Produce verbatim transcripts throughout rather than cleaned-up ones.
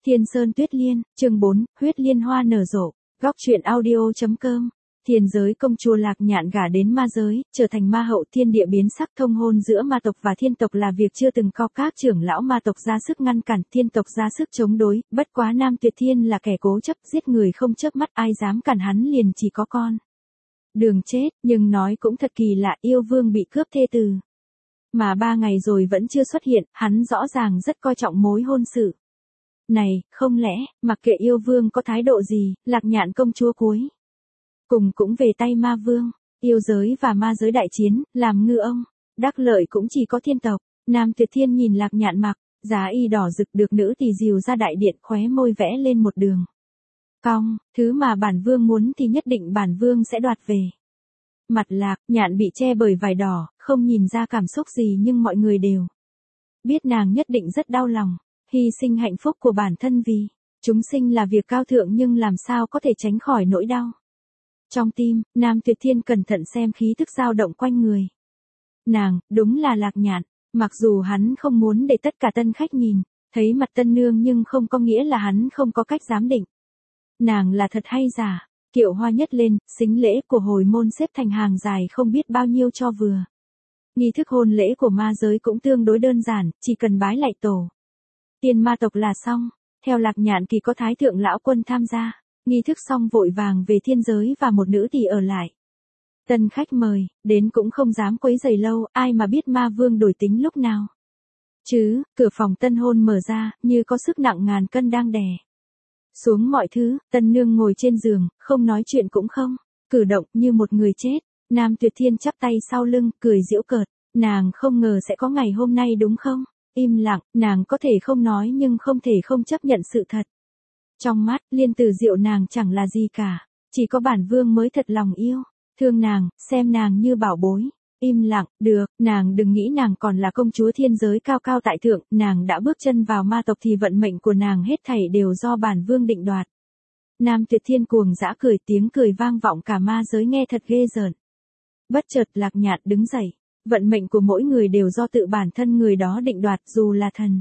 Thiên Sơn Tuyết Liên, chương bốn, huyết liên hoa nở rộ. Góc truyện audio.com. Thiên giới công chúa Lạc Nhạn gả đến ma giới, trở thành ma hậu, thiên địa biến sắc, thông hôn giữa ma tộc và thiên tộc là việc chưa từng có, các trưởng lão ma tộc ra sức ngăn cản, thiên tộc ra sức chống đối, bất quá Nam Tuyệt Thiên là kẻ cố chấp, giết người không chớp mắt, ai dám cản hắn liền chỉ có con đường chết, nhưng nói cũng thật kỳ lạ, yêu vương bị cướp thê tử. Mà ba ngày rồi vẫn chưa xuất hiện, hắn rõ ràng rất coi trọng mối hôn sự này, không lẽ, mặc kệ yêu vương có thái độ gì, Lạc Nhạn công chúa cuối cùng cũng về tay ma vương, yêu giới và ma giới đại chiến, làm ngư ông, đắc lợi cũng chỉ có thiên tộc. Nam Tuyệt Thiên nhìn Lạc Nhạn mặc, giá y đỏ rực được nữ tỳ dìu ra đại điện, khóe môi vẽ lên một đường cong, thứ mà bản vương muốn thì nhất định bản vương sẽ đoạt về. Mặt Lạc Nhạn bị che bởi vải đỏ, không nhìn ra cảm xúc gì nhưng mọi người đều biết nàng nhất định rất đau lòng, hy sinh hạnh phúc của bản thân vì chúng sinh là việc cao thượng nhưng làm sao có thể tránh khỏi nỗi đau. Trong tim, Nam Tuyệt Thiên cẩn thận xem khí thức dao động quanh người nàng, đúng là Lạc Nhạn, mặc dù hắn không muốn để tất cả tân khách nhìn thấy mặt tân nương nhưng không có nghĩa là hắn không có cách giám định nàng là thật hay giả. Kiệu hoa nhất lên, sính lễ của hồi môn xếp thành hàng dài không biết bao nhiêu cho vừa. Nghi thức hôn lễ của ma giới cũng tương đối đơn giản, chỉ cần bái lạy tổ tiên ma tộc là xong. Theo Lạc Nhạn kỳ có thái thượng lão quân tham gia, nghi thức xong vội vàng về thiên giới và một nữ tỳ ở lại. Tân khách mời, đến cũng không dám quấy rầy lâu, ai mà biết ma vương đổi tính lúc nào. Chứ, cửa phòng tân hôn mở ra, như có sức nặng ngàn cân đang đè xuống mọi thứ, tân nương ngồi trên giường, không nói chuyện cũng không cử động, như một người chết. Nam Tuyệt Thiên chắp tay sau lưng, cười giễu cợt, nàng không ngờ sẽ có ngày hôm nay đúng không? Im lặng, nàng có thể không nói nhưng không thể không chấp nhận sự thật. Trong mắt, Liên Tử Diệu nàng chẳng là gì cả, chỉ có bản vương mới thật lòng yêu thương nàng, xem nàng như bảo bối. Im lặng, được, nàng đừng nghĩ nàng còn là công chúa thiên giới cao cao tại thượng, nàng đã bước chân vào ma tộc thì vận mệnh của nàng hết thảy đều do bản vương định đoạt. Nam Tuyệt Thiên cuồng dã cười, tiếng cười vang vọng cả ma giới nghe thật ghê rợn. Bất chợt Lạc Nhạn đứng dậy, vận mệnh của mỗi người đều do tự bản thân người đó định đoạt, dù là thần,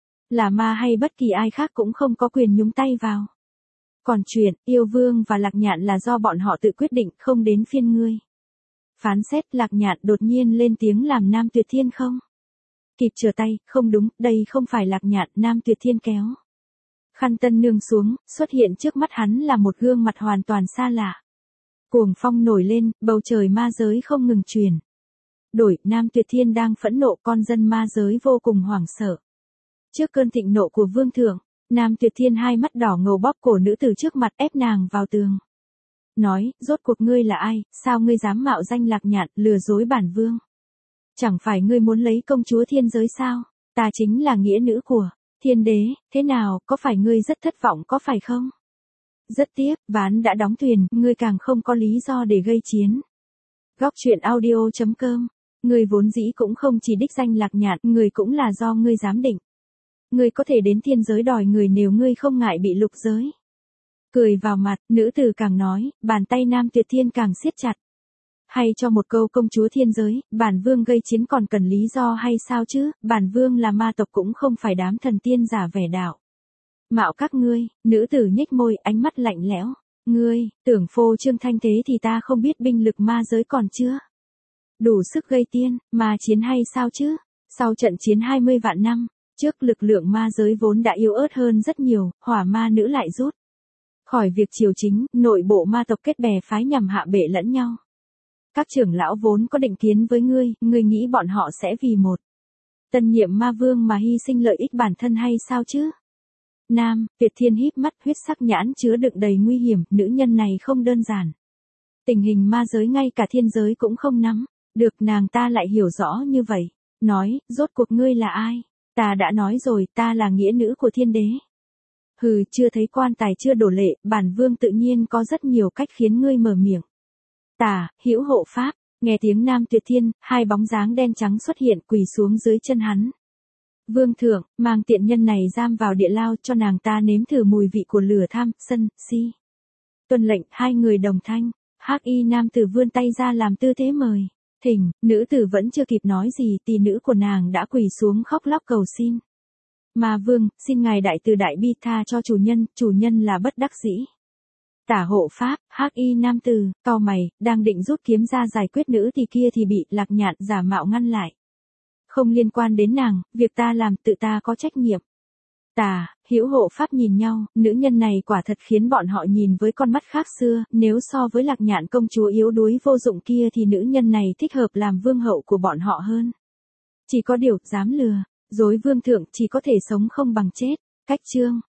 là ma hay bất kỳ ai khác cũng không có quyền nhúng tay vào. Còn chuyện, yêu vương và Lạc Nhạn là do bọn họ tự quyết định, không đến phiên ngươi phán xét. Lạc Nhạn đột nhiên lên tiếng làm Nam Tuyệt Thiên không kịp trở tay, không đúng, đây không phải Lạc Nhạn. Nam Tuyệt Thiên kéo khăn tân nương xuống, xuất hiện trước mắt hắn là một gương mặt hoàn toàn xa lạ. Cuồng phong nổi lên, bầu trời ma giới không ngừng chuyển đổi, Nam Tuyệt Thiên đang phẫn nộ, con dân ma giới vô cùng hoảng sợ trước cơn thịnh nộ của vương thượng. Nam Tuyệt Thiên hai mắt đỏ ngầu bóp cổ nữ từ trước mặt, ép nàng vào tường. Nói, rốt cuộc ngươi là ai, sao ngươi dám mạo danh Lạc Nhạn, lừa dối bản vương? Chẳng phải ngươi muốn lấy công chúa thiên giới sao? Ta chính là nghĩa nữ của thiên đế, thế nào, có phải ngươi rất thất vọng có phải không? Rất tiếc, ván đã đóng thuyền, ngươi càng không có lý do để gây chiến. Góc truyện audio.com. Ngươi vốn dĩ cũng không chỉ đích danh Lạc Nhạn, ngươi cũng là do ngươi giám định. Ngươi có thể đến thiên giới đòi người nếu ngươi không ngại bị lục giới cười vào mặt. Nữ tử càng nói, bàn tay Nam Tuyệt Thiên càng siết chặt. Hay cho một câu công chúa thiên giới, bản vương gây chiến còn cần lý do hay sao chứ? Bản vương là ma tộc cũng không phải đám thần tiên giả vẻ đạo mạo các ngươi. Nữ tử nhếch môi, ánh mắt lạnh lẽo. Ngươi tưởng phô trương thanh thế thì ta không biết binh lực ma giới còn chưa đủ sức gây tiên ma chiến hay sao chứ? Sau trận chiến hai mươi vạn năm trước, lực lượng ma giới vốn đã yếu ớt hơn rất nhiều, hỏa ma nữ lại rút khỏi việc triều chính, nội bộ ma tộc kết bè phái nhằm hạ bệ lẫn nhau. Các trưởng lão vốn có định kiến với ngươi, ngươi nghĩ bọn họ sẽ vì một tân nhiệm ma vương mà hy sinh lợi ích bản thân hay sao chứ? Nam Tuyệt Thiên híp mắt, huyết sắc nhãn chứa đựng đầy nguy hiểm, nữ nhân này không đơn giản. Tình hình ma giới ngay cả thiên giới cũng không nắm được, nàng ta lại hiểu rõ như vậy. Nói, rốt cuộc ngươi là ai? Ta đã nói rồi, ta là nghĩa nữ của thiên đế. Hừ, chưa thấy quan tài chưa đổ lệ, bản vương tự nhiên có rất nhiều cách khiến ngươi mở miệng. Tả, hữu hộ pháp. Nghe tiếng Nam Tuyệt Thiên, hai bóng dáng đen trắng xuất hiện, quỳ xuống dưới chân hắn. Vương thượng, mang tiện nhân này giam vào địa lao, cho nàng ta nếm thử mùi vị của lửa tham, sân, si. Tuân lệnh, hai người đồng thanh. Hắc y nam tử vươn tay ra làm tư thế mời. Thỉnh, nữ tử vẫn chưa kịp nói gì, tỷ nữ của nàng đã quỳ xuống khóc lóc cầu xin. Ma vương, xin ngài đại từ đại bi tha cho chủ nhân, chủ nhân là bất đắc dĩ. Tả hộ pháp, hắc y nam tử, cau mày, đang định rút kiếm ra giải quyết nữ thì kia thì bị Lạc Nhạn giả mạo ngăn lại. Không liên quan đến nàng, việc ta làm tự ta có trách nhiệm. Tà, Hữu hộ pháp nhìn nhau, nữ nhân này quả thật khiến bọn họ nhìn với con mắt khác xưa, nếu so với Lạc Nhạn công chúa yếu đuối vô dụng kia thì nữ nhân này thích hợp làm vương hậu của bọn họ hơn. Chỉ có điều, dám lừa, dối vương thượng chỉ có thể sống không bằng chết. Cách chương